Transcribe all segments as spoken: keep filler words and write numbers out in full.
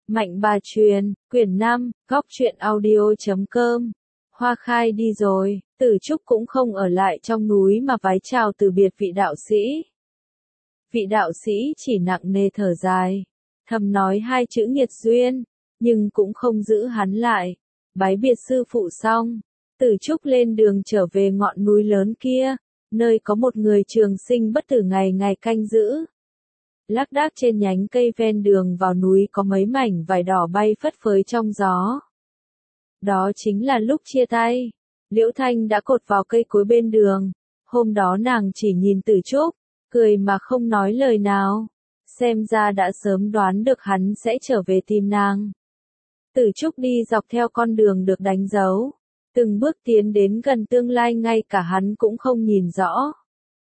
Mạnh bà truyền, quyển năm, góc truyện audio chấm com. Hoa khai đi rồi, Tử Trúc cũng không ở lại trong núi mà vái chào từ biệt vị đạo sĩ. Vị đạo sĩ chỉ nặng nề thở dài, thầm nói hai chữ nghiệt duyên, nhưng cũng không giữ hắn lại. Bái biệt sư phụ xong, Tử Trúc lên đường trở về ngọn núi lớn kia, nơi có một người trường sinh bất tử ngày ngày canh giữ. Lác đác trên nhánh cây ven đường vào núi có mấy mảnh vải đỏ bay phất phới trong gió. Đó chính là lúc chia tay. Liễu Thanh đã cột vào cây cối bên đường. Hôm đó nàng chỉ nhìn Tử Trúc, cười mà không nói lời nào. Xem ra đã sớm đoán được hắn sẽ trở về tìm nàng. Tử Trúc đi dọc theo con đường được đánh dấu. Từng bước tiến đến gần tương lai ngay cả hắn cũng không nhìn rõ.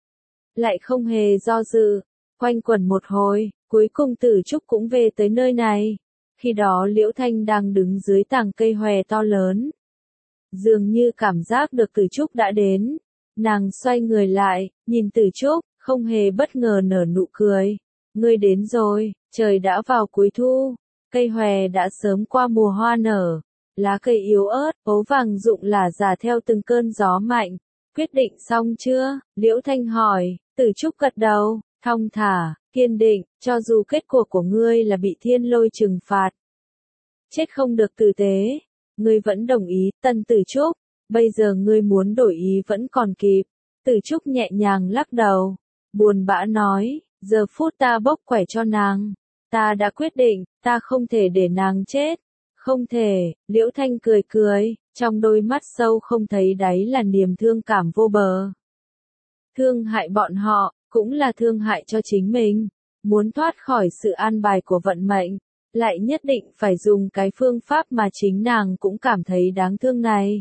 Lại không hề do dự. Quanh quẩn một hồi, cuối cùng Tử Trúc cũng về tới nơi này. Khi đó Liễu Thanh đang đứng dưới tàng cây hòe to lớn. Dường như cảm giác được Tử Trúc đã đến. Nàng xoay người lại, nhìn Tử Trúc, không hề bất ngờ nở nụ cười. Ngươi đến rồi, trời đã vào cuối thu. Cây hòe đã sớm qua mùa hoa nở. Lá cây yếu ớt, ấu vàng rụng lả rả theo từng cơn gió mạnh. Quyết định xong chưa? Liễu Thanh hỏi. Tử Trúc gật đầu. Thong thả, kiên định, cho dù kết cuộc của ngươi là bị thiên lôi trừng phạt. Chết không được tử tế, ngươi vẫn đồng ý, Tân Tử Trúc, bây giờ ngươi muốn đổi ý vẫn còn kịp. Tử Trúc nhẹ nhàng lắc đầu, buồn bã nói, giờ phút ta bốc quẻ cho nàng. Ta đã quyết định, ta không thể để nàng chết. Không thể, Liễu Thanh cười cười, trong đôi mắt sâu không thấy đáy là niềm thương cảm vô bờ. Thương hại bọn họ, cũng là thương hại cho chính mình. Muốn thoát khỏi sự an bài của vận mệnh, lại nhất định phải dùng cái phương pháp mà chính nàng cũng cảm thấy đáng thương này.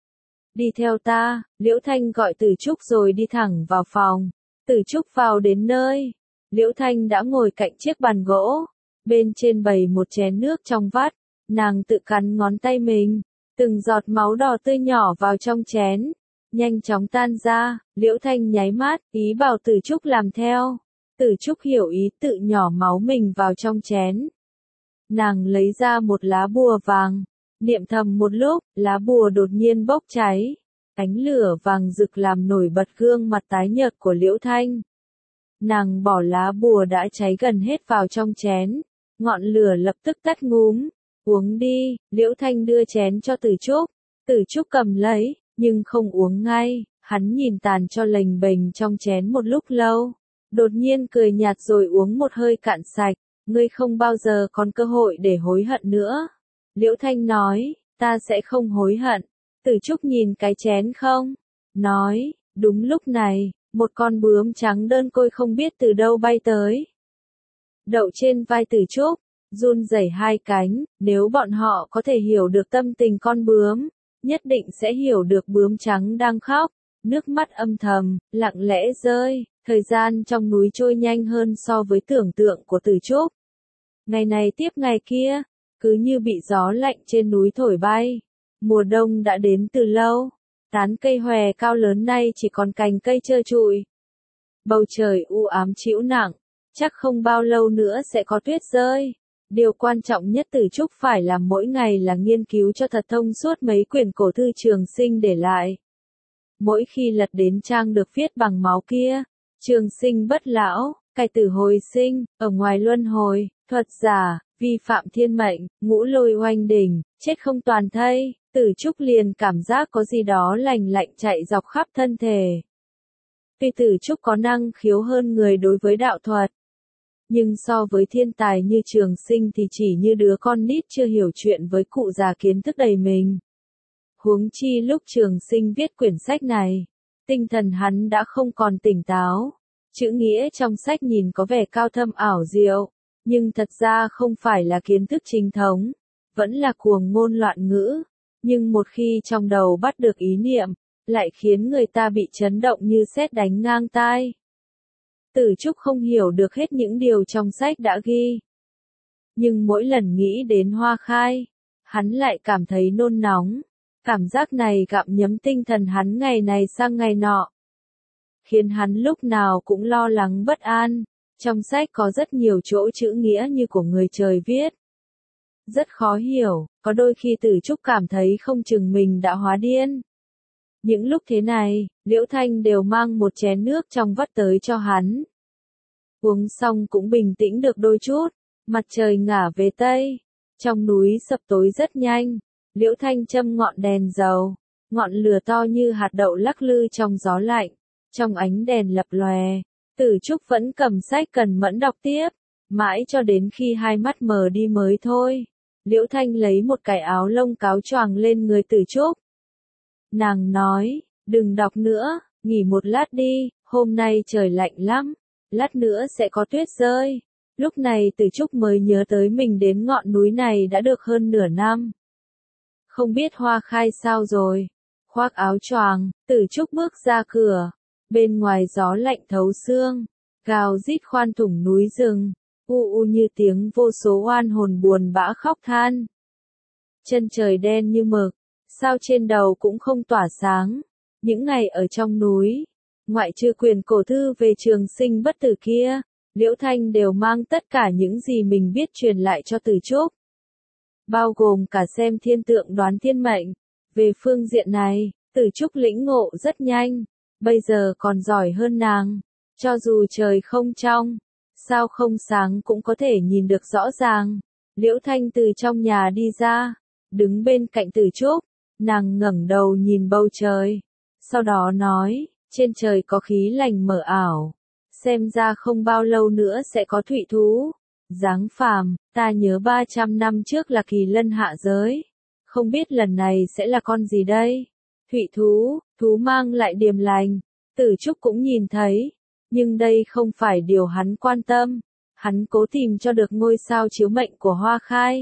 Đi theo ta, Liễu Thanh gọi Tử Trúc rồi đi thẳng vào phòng. Tử Trúc vào đến nơi. Liễu Thanh đã ngồi cạnh chiếc bàn gỗ. Bên trên bày một chén nước trong vắt. Nàng tự cắn ngón tay mình. Từng giọt máu đỏ tươi nhỏ vào trong chén. Nhanh chóng tan ra, Liễu Thanh nháy mắt, ý bảo Tử Trúc làm theo. Tử Trúc hiểu ý tự nhỏ máu mình vào trong chén. Nàng lấy ra một lá bùa vàng, niệm thầm một lúc, lá bùa đột nhiên bốc cháy. Ánh lửa vàng rực làm nổi bật gương mặt tái nhợt của Liễu Thanh. Nàng bỏ lá bùa đã cháy gần hết vào trong chén, ngọn lửa lập tức tắt ngúm. Uống đi, Liễu Thanh đưa chén cho Tử Trúc. Tử Trúc cầm lấy, nhưng không uống ngay, hắn nhìn tàn cho lềnh bềnh trong chén một lúc lâu. Đột nhiên cười nhạt rồi uống một hơi cạn sạch, ngươi không bao giờ còn cơ hội để hối hận nữa. Liễu Thanh nói, ta sẽ không hối hận. Tử Trúc nhìn cái chén không? Nói, đúng lúc này, một con bướm trắng đơn côi không biết từ đâu bay tới. Đậu trên vai Tử Trúc, run rẩy hai cánh, nếu bọn họ có thể hiểu được tâm tình con bướm, nhất định sẽ hiểu được bướm trắng đang khóc, nước mắt âm thầm, lặng lẽ rơi, thời gian trong núi trôi nhanh hơn so với tưởng tượng của Tử Trúc. Ngày này tiếp ngày kia, cứ như bị gió lạnh trên núi thổi bay. Mùa đông đã đến từ lâu, tán cây hòe cao lớn nay chỉ còn cành cây trơ trụi. Bầu trời u ám trĩu nặng, chắc không bao lâu nữa sẽ có tuyết rơi. Điều quan trọng nhất Tử Trúc phải làm mỗi ngày là nghiên cứu cho thật thông suốt mấy quyển cổ thư Trường Sinh để lại. Mỗi khi lật đến trang được viết bằng máu kia, Trường Sinh bất lão, cải tử hồi sinh, ở ngoài luân hồi, thuật giả, vi phạm thiên mệnh, ngũ lôi oanh đỉnh, chết không toàn thây. Tử Trúc liền cảm giác có gì đó lành lạnh chạy dọc khắp thân thể. Tuy Tử Trúc có năng khiếu hơn người đối với đạo thuật, nhưng so với thiên tài như Trường Sinh thì chỉ như đứa con nít chưa hiểu chuyện với cụ già kiến thức đầy mình. Huống chi lúc Trường Sinh viết quyển sách này, tinh thần hắn đã không còn tỉnh táo. Chữ nghĩa trong sách nhìn có vẻ cao thâm ảo diệu, nhưng thật ra không phải là kiến thức chính thống, vẫn là cuồng ngôn loạn ngữ. Nhưng một khi trong đầu bắt được ý niệm, lại khiến người ta bị chấn động như sét đánh ngang tai. Tử Trúc không hiểu được hết những điều trong sách đã ghi. Nhưng mỗi lần nghĩ đến Hoa Khai, hắn lại cảm thấy nôn nóng. Cảm giác này gặm nhấm tinh thần hắn ngày này sang ngày nọ, khiến hắn lúc nào cũng lo lắng bất an. Trong sách có rất nhiều chỗ chữ nghĩa như của người trời viết. Rất khó hiểu, có đôi khi Tử Trúc cảm thấy không chừng mình đã hóa điên. Những lúc thế này, Liễu Thanh đều mang một chén nước trong vắt tới cho hắn. Uống xong cũng bình tĩnh được đôi chút, mặt trời ngả về Tây. Trong núi sập tối rất nhanh, Liễu Thanh châm ngọn đèn dầu, ngọn lửa to như hạt đậu lắc lư trong gió lạnh. Trong ánh đèn lập lòe, Tử Trúc vẫn cầm sách cần mẫn đọc tiếp, mãi cho đến khi hai mắt mờ đi mới thôi. Liễu Thanh lấy một cái áo lông cáo choàng lên người Tử Trúc. Nàng nói, đừng đọc nữa, nghỉ một lát đi, hôm nay trời lạnh lắm, lát nữa sẽ có tuyết rơi. Lúc này Tử Trúc mới nhớ tới mình đến ngọn núi này đã được hơn nửa năm. Không biết Hoa Khai sao rồi. Khoác áo choàng, Tử Trúc bước ra cửa. Bên ngoài gió lạnh thấu xương, gào rít khoan thủng núi rừng, u u như tiếng vô số oan hồn buồn bã khóc than. Chân trời đen như mực, sao trên đầu cũng không tỏa sáng. Những ngày ở trong núi, ngoại trừ quyền cổ thư về trường sinh bất tử kia, Liễu Thanh đều mang tất cả những gì mình biết truyền lại cho Tử Trúc. Bao gồm cả xem thiên tượng đoán thiên mệnh. Về phương diện này, Tử Trúc lĩnh ngộ rất nhanh, bây giờ còn giỏi hơn nàng. Cho dù trời không trong, sao không sáng cũng có thể nhìn được rõ ràng. Liễu Thanh từ trong nhà đi ra, đứng bên cạnh Tử Trúc, nàng ngẩng đầu nhìn bầu trời. Sau đó nói, trên trời có khí lành mờ ảo. Xem ra không bao lâu nữa sẽ có thủy thú. Giáng phàm, ta nhớ ba trăm năm trước là kỳ lân hạ giới. Không biết lần này sẽ là con gì đây? Thủy thú, thú mang lại điềm lành. Tử Trúc cũng nhìn thấy. Nhưng đây không phải điều hắn quan tâm. Hắn cố tìm cho được ngôi sao chiếu mệnh của Hoa Khai.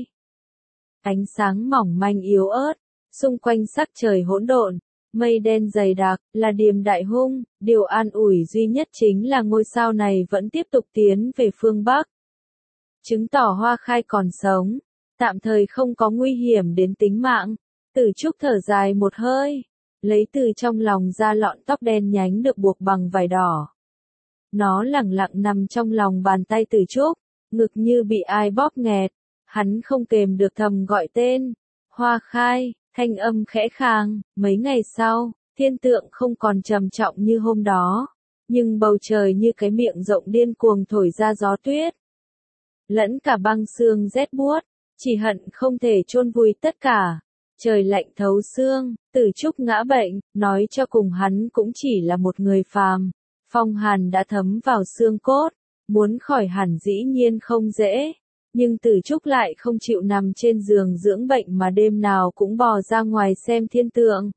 Ánh sáng mỏng manh yếu ớt. Xung quanh sắc trời hỗn độn. Mây đen dày đặc, là điềm đại hung. Điều an ủi duy nhất chính là ngôi sao này vẫn tiếp tục tiến về phương Bắc. Chứng tỏ Hoa Khai còn sống. Tạm thời không có nguy hiểm đến tính mạng. Tử Trúc thở dài một hơi. Lấy từ trong lòng ra lọn tóc đen nhánh được buộc bằng vải đỏ. Nó lẳng lặng nằm trong lòng bàn tay Tử Trúc. Ngực như bị ai bóp nghẹt. Hắn không kềm được thầm gọi tên. Hoa Khai, thanh âm khẽ khàng. Mấy ngày sau, thiên tượng không còn trầm trọng như hôm đó. Nhưng bầu trời như cái miệng rộng điên cuồng thổi ra gió tuyết. Lẫn cả băng sương rét buốt. Chỉ hận không thể chôn vùi tất cả. Trời lạnh thấu xương, Tử Trúc ngã bệnh, nói cho cùng hắn cũng chỉ là một người phàm. Phong hàn đã thấm vào xương cốt, muốn khỏi hẳn dĩ nhiên không dễ. Nhưng Tử Trúc lại không chịu nằm trên giường dưỡng bệnh mà đêm nào cũng bò ra ngoài xem thiên tượng.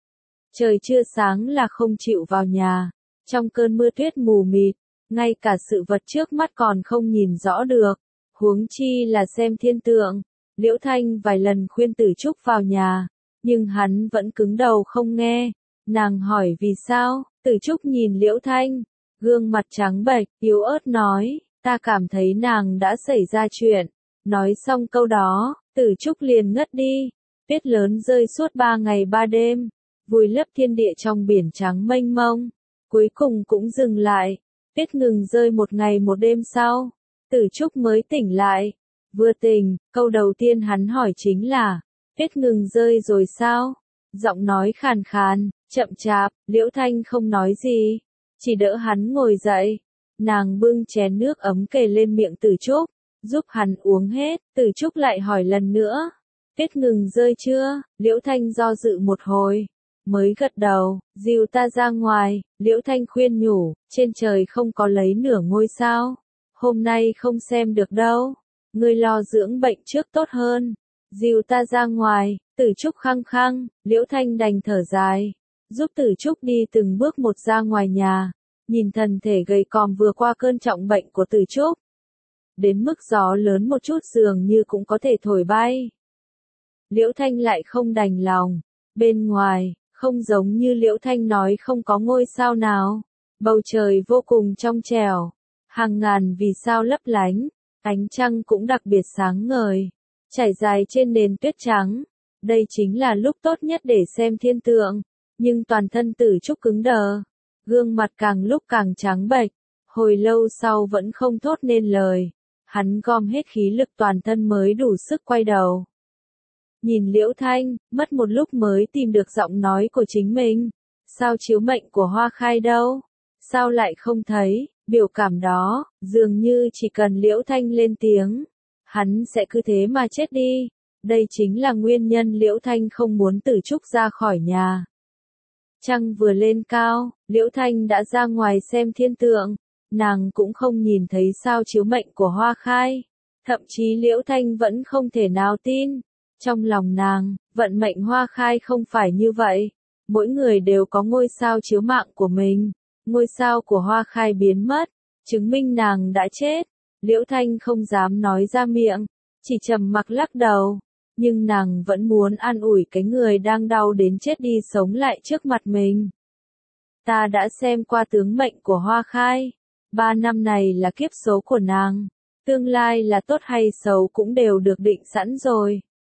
Trời chưa sáng là không chịu vào nhà. Trong cơn mưa tuyết mù mịt, ngay cả sự vật trước mắt còn không nhìn rõ được. Huống chi là xem thiên tượng. Liễu Thanh vài lần khuyên Tử Trúc vào nhà, nhưng hắn vẫn cứng đầu không nghe. Nàng hỏi vì sao, Tử Trúc nhìn Liễu Thanh, gương mặt trắng bệch, yếu ớt nói, ta cảm thấy nàng đã xảy ra chuyện. Nói xong câu đó, Tử Trúc liền ngất đi. Tuyết lớn rơi suốt ba ngày ba đêm, vùi lấp thiên địa trong biển trắng mênh mông. Cuối cùng cũng dừng lại. Tuyết ngừng rơi một ngày một đêm sau, Tử Trúc mới tỉnh lại. Vừa tỉnh, câu đầu tiên hắn hỏi chính là, tuyết ngừng rơi rồi sao? Giọng nói khàn khàn, chậm chạp, Liễu Thanh không nói gì, chỉ đỡ hắn ngồi dậy. Nàng bưng chén nước ấm kề lên miệng Tử Trúc, giúp hắn uống hết. Tử Trúc lại hỏi lần nữa, tuyết ngừng rơi chưa? Liễu Thanh do dự một hồi, mới gật đầu, dìu ta ra ngoài. Liễu Thanh khuyên nhủ, trên trời không có lấy nửa ngôi sao, hôm nay không xem được đâu. Ngươi lo dưỡng bệnh trước tốt hơn. Dìu ta ra ngoài. Tử Trúc khăng khăng. Liễu Thanh đành thở dài, giúp Tử Trúc đi từng bước một ra ngoài nhà. Nhìn thân thể gầy còm vừa qua cơn trọng bệnh của Tử Trúc. Đến mức gió lớn một chút dường như cũng có thể thổi bay. Liễu Thanh lại không đành lòng. Bên ngoài, không giống như Liễu Thanh nói không có ngôi sao nào. Bầu trời vô cùng trong trẻo. Hàng ngàn vì sao lấp lánh. Ánh trăng cũng đặc biệt sáng ngời, trải dài trên nền tuyết trắng. Đây chính là lúc tốt nhất để xem thiên tượng. Nhưng toàn thân Tử Trúc cứng đờ, gương mặt càng lúc càng trắng bệch, hồi lâu sau vẫn không thốt nên lời. Hắn gom hết khí lực toàn thân mới đủ sức quay đầu. Nhìn Liễu Thanh, mất một lúc mới tìm được giọng nói của chính mình. Sao chiếu mệnh của Hoa Khai đâu? Sao lại không thấy? Biểu cảm đó, dường như chỉ cần Liễu Thanh lên tiếng, hắn sẽ cứ thế mà chết đi. Đây chính là nguyên nhân Liễu Thanh không muốn Tử Trúc ra khỏi nhà. Trăng vừa lên cao, Liễu Thanh đã ra ngoài xem thiên tượng. Nàng cũng không nhìn thấy sao chiếu mệnh của Hoa Khai. Thậm chí Liễu Thanh vẫn không thể nào tin. Trong lòng nàng, vận mệnh Hoa Khai không phải như vậy. Mỗi người đều có ngôi sao chiếu mạng của mình. Ngôi sao của Hoa Khai biến mất, chứng minh nàng đã chết. Liễu Thanh không dám nói ra miệng, chỉ trầm mặc lắc đầu. Nhưng nàng vẫn muốn an ủi cái người đang đau đến chết đi sống lại trước mặt mình. Ta đã xem qua tướng mệnh của Hoa Khai. Ba năm này là kiếp số của nàng. Tương lai là tốt hay xấu cũng đều được định sẵn rồi.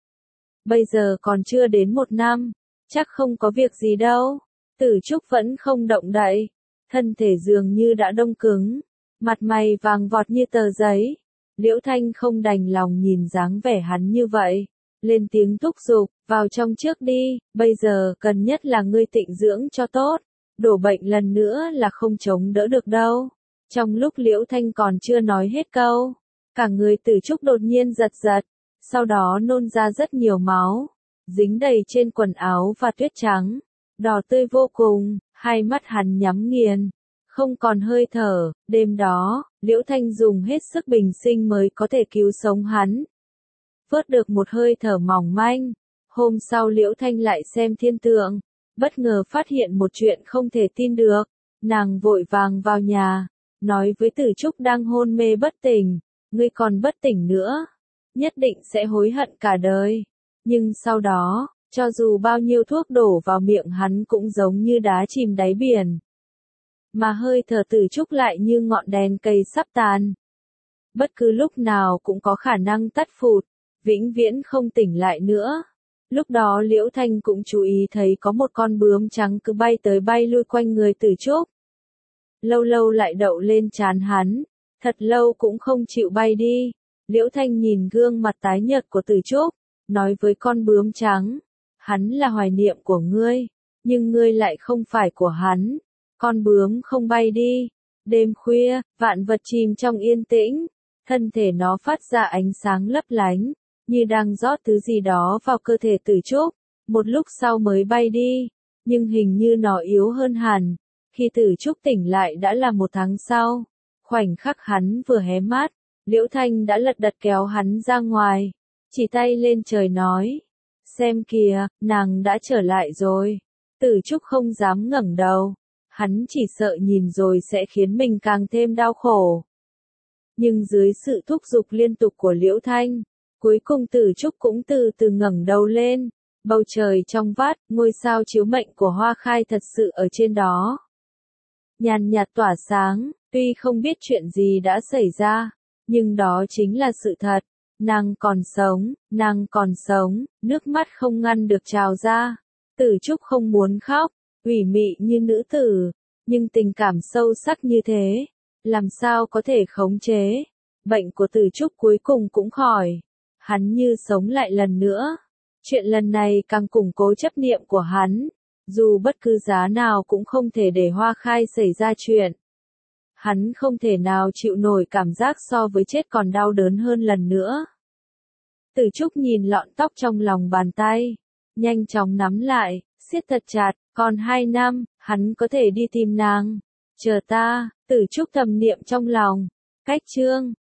Bây giờ còn chưa đến một năm, chắc không có việc gì đâu. Tử Trúc vẫn không động đậy. Thân thể dường như đã đông cứng. Mặt mày vàng vọt như tờ giấy. Liễu Thanh không đành lòng nhìn dáng vẻ hắn như vậy. Lên tiếng thúc giục, vào trong trước đi, bây giờ cần nhất là ngươi tịnh dưỡng cho tốt. Đổ bệnh lần nữa là không chống đỡ được đâu. Trong lúc Liễu Thanh còn chưa nói hết câu, cả người Tử Trúc đột nhiên giật giật, sau đó nôn ra rất nhiều máu, dính đầy trên quần áo và tuyết trắng, đỏ tươi vô cùng, hai mắt hắn nhắm nghiền, không còn hơi thở. Đêm đó, Liễu Thanh dùng hết sức bình sinh mới có thể cứu sống hắn. Vớt được một hơi thở mỏng manh. Hôm sau Liễu Thanh lại xem thiên tượng, bất ngờ phát hiện một chuyện không thể tin được. Nàng vội vàng vào nhà, nói với Tử Trúc đang hôn mê bất tỉnh, ngươi còn bất tỉnh nữa, nhất định sẽ hối hận cả đời. Nhưng sau đó, cho dù bao nhiêu thuốc đổ vào miệng hắn cũng giống như đá chìm đáy biển. Mà hơi thở Tử Trúc lại như ngọn đèn cây sắp tàn. Bất cứ lúc nào cũng có khả năng tắt phụt, vĩnh viễn không tỉnh lại nữa. Lúc đó Liễu Thanh cũng chú ý thấy có một con bướm trắng cứ bay tới bay lui quanh người Tử Trúc. Lâu lâu lại đậu lên trán hắn, thật lâu cũng không chịu bay đi. Liễu Thanh nhìn gương mặt tái nhợt của Tử Trúc, nói với con bướm trắng, hắn là hoài niệm của ngươi, nhưng ngươi lại không phải của hắn. Con bướm không bay đi. Đêm khuya, vạn vật chìm trong yên tĩnh, thân thể nó phát ra ánh sáng lấp lánh, như đang rót thứ gì đó vào cơ thể Tử Trúc, một lúc sau mới bay đi, nhưng hình như nó yếu hơn hẳn. Khi Tử Trúc tỉnh lại đã là một tháng sau, khoảnh khắc hắn vừa hé mắt, Liễu Thanh đã lật đật kéo hắn ra ngoài, chỉ tay lên trời nói, xem kìa, nàng đã trở lại rồi. Tử Trúc không dám ngẩng đầu, hắn chỉ sợ nhìn rồi sẽ khiến mình càng thêm đau khổ. Nhưng dưới sự thúc giục liên tục của Liễu Thanh, cuối cùng Tử Trúc cũng từ từ ngẩng đầu lên, bầu trời trong vắt, ngôi sao chiếu mệnh của Hoa Khai thật sự ở trên đó. Nhàn nhạt tỏa sáng, tuy không biết chuyện gì đã xảy ra, nhưng đó chính là sự thật. Nàng còn sống, nàng còn sống, nước mắt không ngăn được trào ra. Tử Trúc không muốn khóc, ủy mị như nữ tử, nhưng tình cảm sâu sắc như thế, làm sao có thể khống chế. Bệnh của Tử Trúc cuối cùng cũng khỏi, hắn như sống lại lần nữa. Chuyện lần này càng củng cố chấp niệm của hắn, dù bất cứ giá nào cũng không thể để Hoa Khai xảy ra chuyện. Hắn không thể nào chịu nổi cảm giác so với chết còn đau đớn hơn lần nữa. Tử Trúc nhìn lọn tóc trong lòng bàn tay, nhanh chóng nắm lại, siết thật chặt, còn hai năm, hắn có thể đi tìm nàng. Chờ ta, Tử Trúc thầm niệm trong lòng. Cách chương